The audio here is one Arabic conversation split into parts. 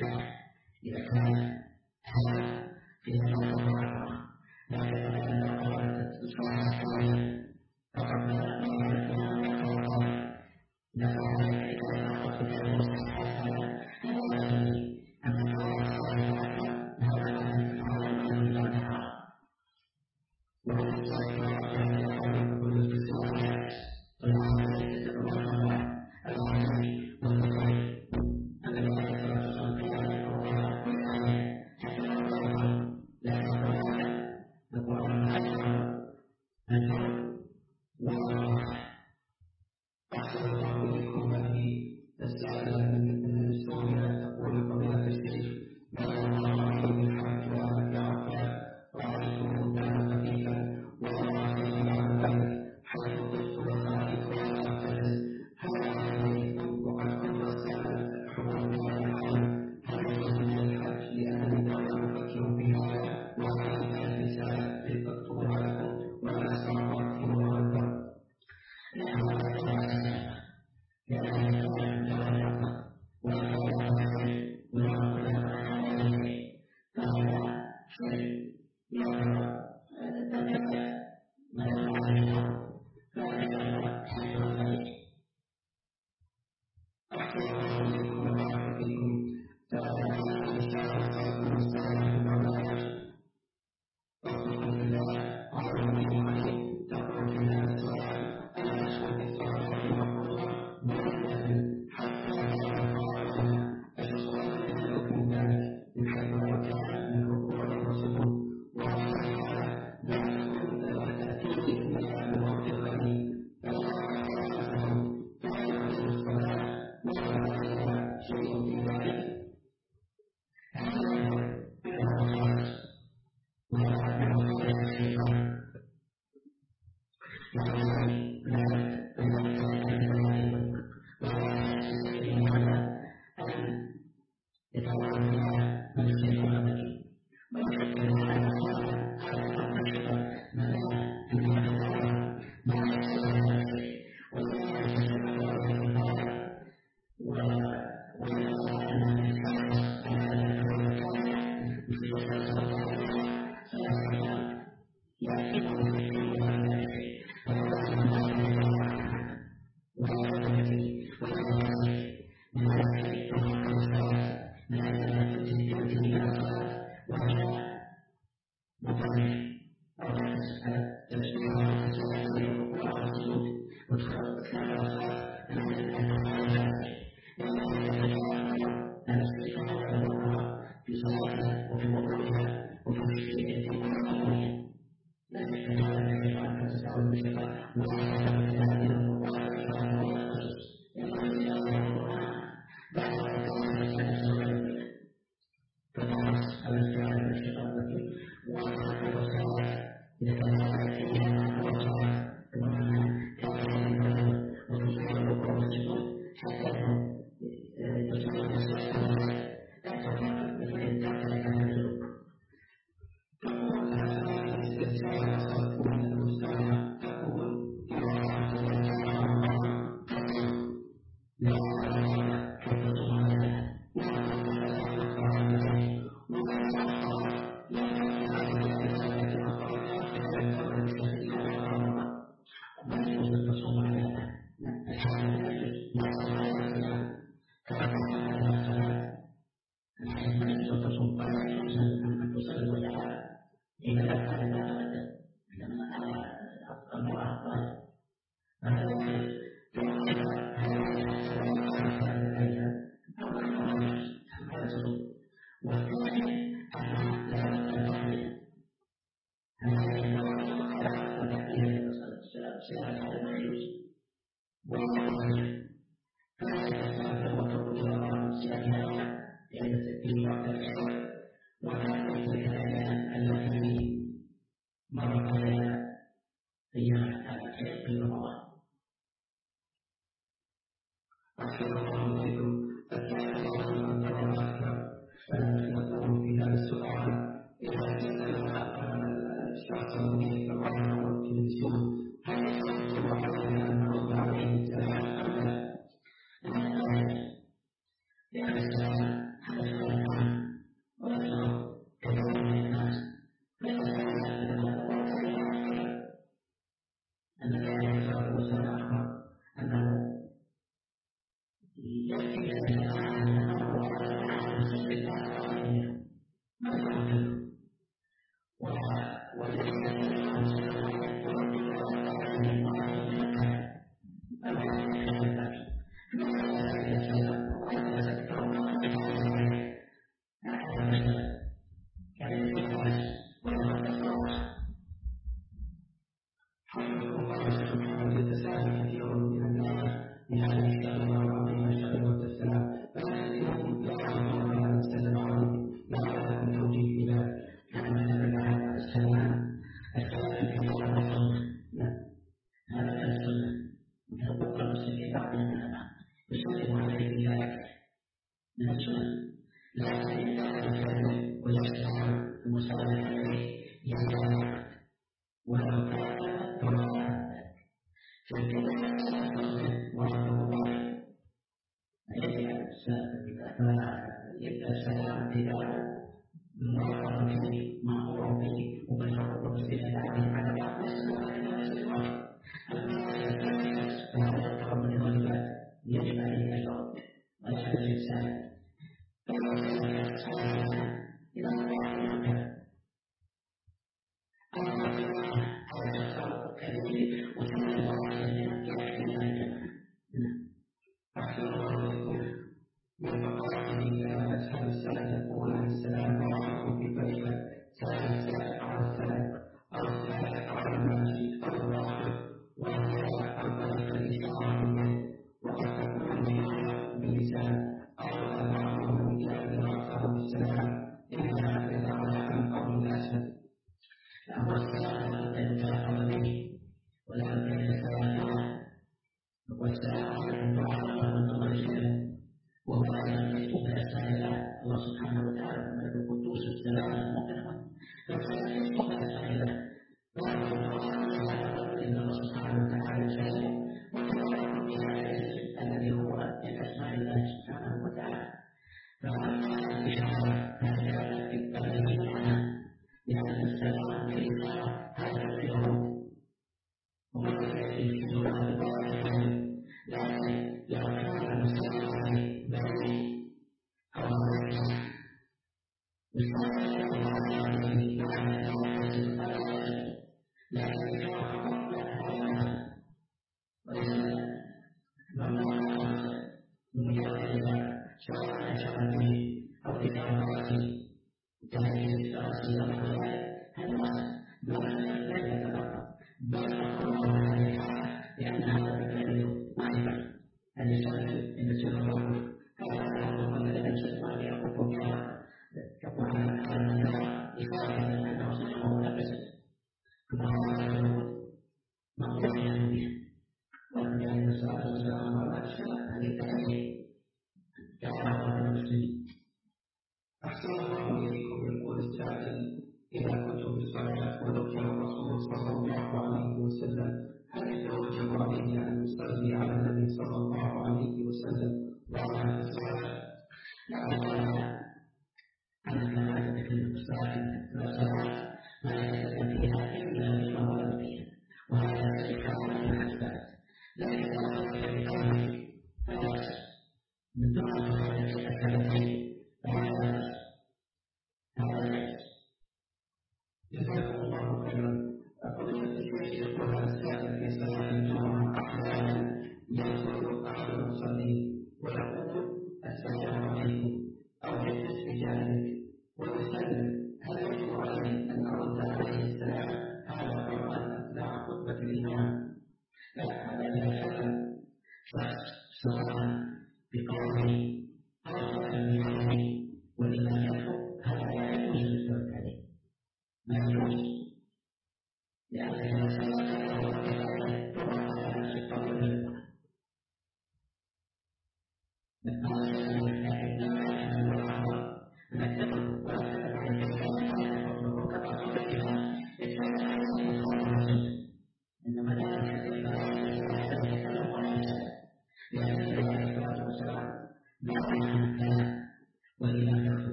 إذا كان هذا في المقام لا يتبين قولة التصرف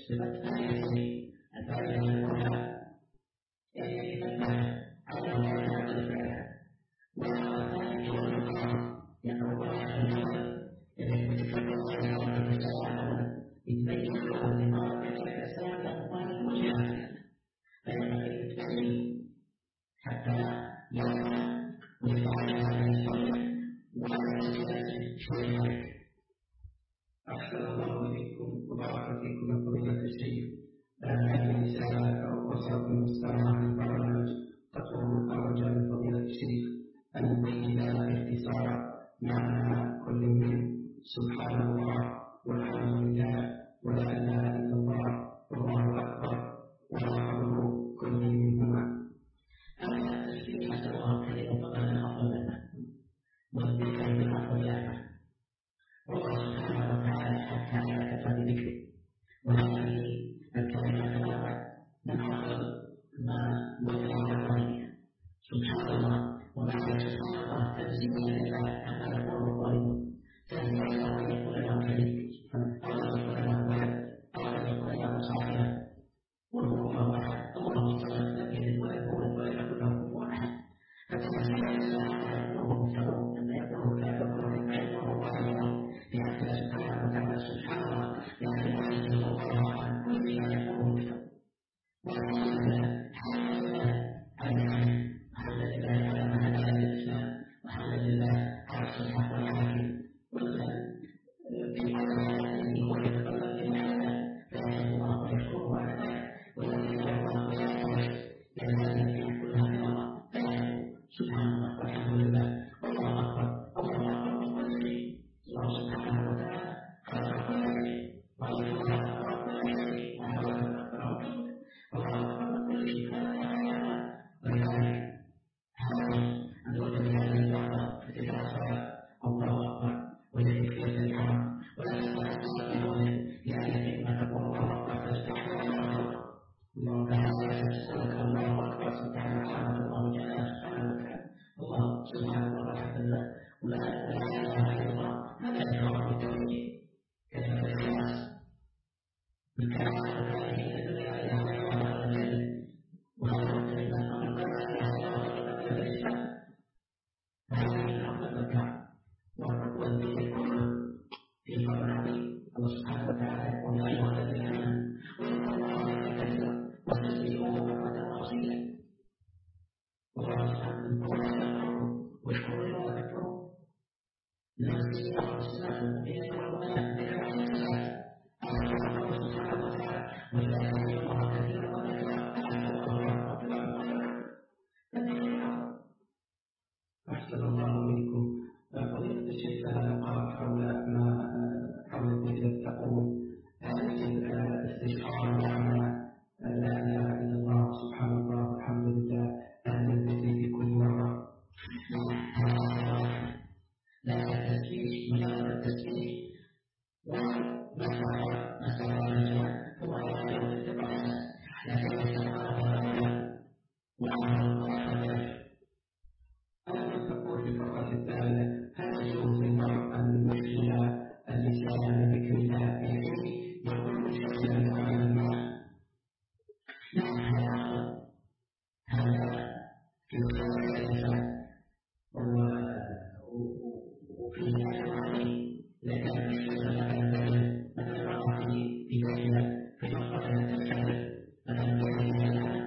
صفة هذه الفائدة الأولى على هذا الفعل وذلك يقول يتبين لمرة الإسلام أقوال وجهة فينبغي التسليم حتى يفهم ويفعل هذا الشيء ولا شيء. أحسن الله إليكم وبارك فيكم يا فضيلة الشيخ. هذه رسالة وصلت المستمع عن البرنامج تطلب رجاء فضيلة الشيخ أن يبين باختصار معنى كل من سبحان الله والحمد لله ولا إله إلا الله والله أكبر وحفظه كل منهما. هذا التشبيه حتى الله كريم فقد أفضل لنا والذكر بالأفضل لنا والله سبحانه وتعالى حتى على كثرة ذكره وهذه الكلمات الأول من أفضل ما وقع عليها سبحان الله ومعنى سبحان الله تنزيل لله كما يقول الظالمون تنزيل الله يقول له شريك أو يقول له ولد أو يقول له صاحبا وهو الله أحد الله صلى لم يلد ولم يولد ولم يكن له كفوا أحد فتنزيل لله يقول مفترض أن يقول كافر لما يقول ظالما لأن سبحانه وتعالى سبحان الله يعني يعزز الله عن كل ما يقول مفترض الحمد لله على ما هدانا للإسلام والحمد لله على الصحة والعافية في هذه ويتقلب في الحياة فيحمد الله ويشكره على ذلك ويذكر الله ويحمده لأن هذه كلها من الله فيحمد سبحان الله والحمد لله والله أكبر الله أكبر وكل شيء الله سبحانه وتعالى خلق كل شيء وخلق كل شيء وخلق كل شيء ولذلك أن وجد هذه اللحظة فتتأخر الله أكبر وذلك ليس الحرام ولا تستطيعون لأنك ما تقول الله أكبر فاستحق الله تعالى يسألك الله أكبر سبحانه وتعالى الله جل سبحانه الله سبحانه وتعالى ولا إله إلا الله هذا إقرار بالتوحيد كتب الإخلاص من كان هذه الدنيا لا إله إلا الله وهذا الكلمة من قال لا إله إلا الله الإسلام هذا من أفضل الذكر والذكر كله في قول عظيم الله سبحانه وتعالى ويا أيها الذين آمنوا واذكروا الله كثيرا واستغفروه بكرة وأصيلا والله سبحانه وتعالى واشكروا له وذكروه لنفسه وحسنه المؤمنين والمؤمنات ذكر الصلاة الله سبحانه وتعالى ويذكروا الله كثيرا وذكرا أحسن الله إليكم. فضيلة الشيخ قال حول الذكر تقول هذه الاستشعار معنى لا إله إلا الله سبحان الله والحمد لله أهل الذكر في كل مرة لا التسبيح مجرد التسبيح ومسألة الرجاء هو يوم التقاص لكن أنا تقول في الفقرة الثانية هل يجوز للمرء أن يشغل اللسان بذكر الله في حين يكون مشغلا بغير الماء؟ هذا في خلال اللسان وفي عظيم لكن مشغل بغير مثلا في ذلك في فقرة الثالثة مثلا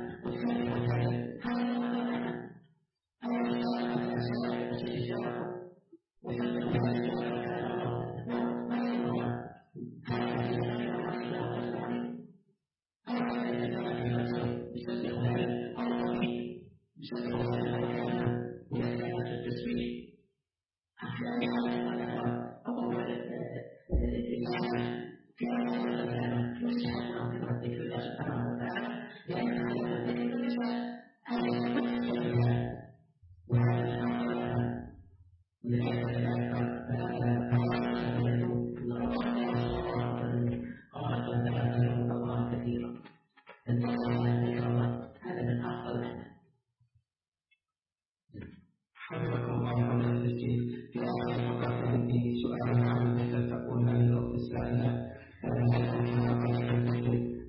حفظكم الله على التسجيل في هذه الفقرة التي سؤال عن مثل تقول عن الأخت السائلة هذا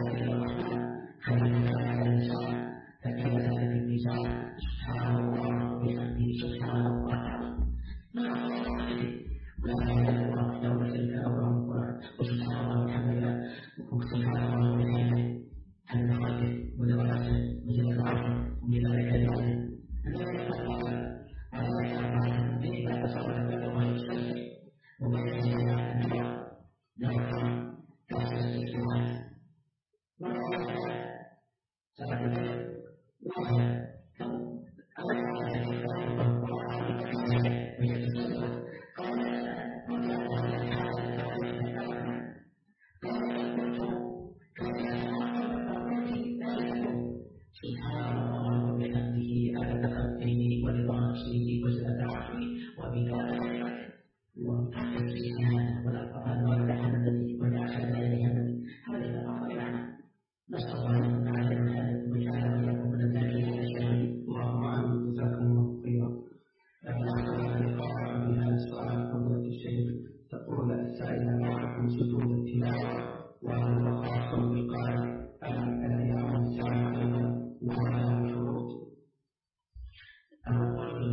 تقول السائل عن سجود التلاوة وهو خاص بالقارئ ألا يعلم سابقا ولا شروط أول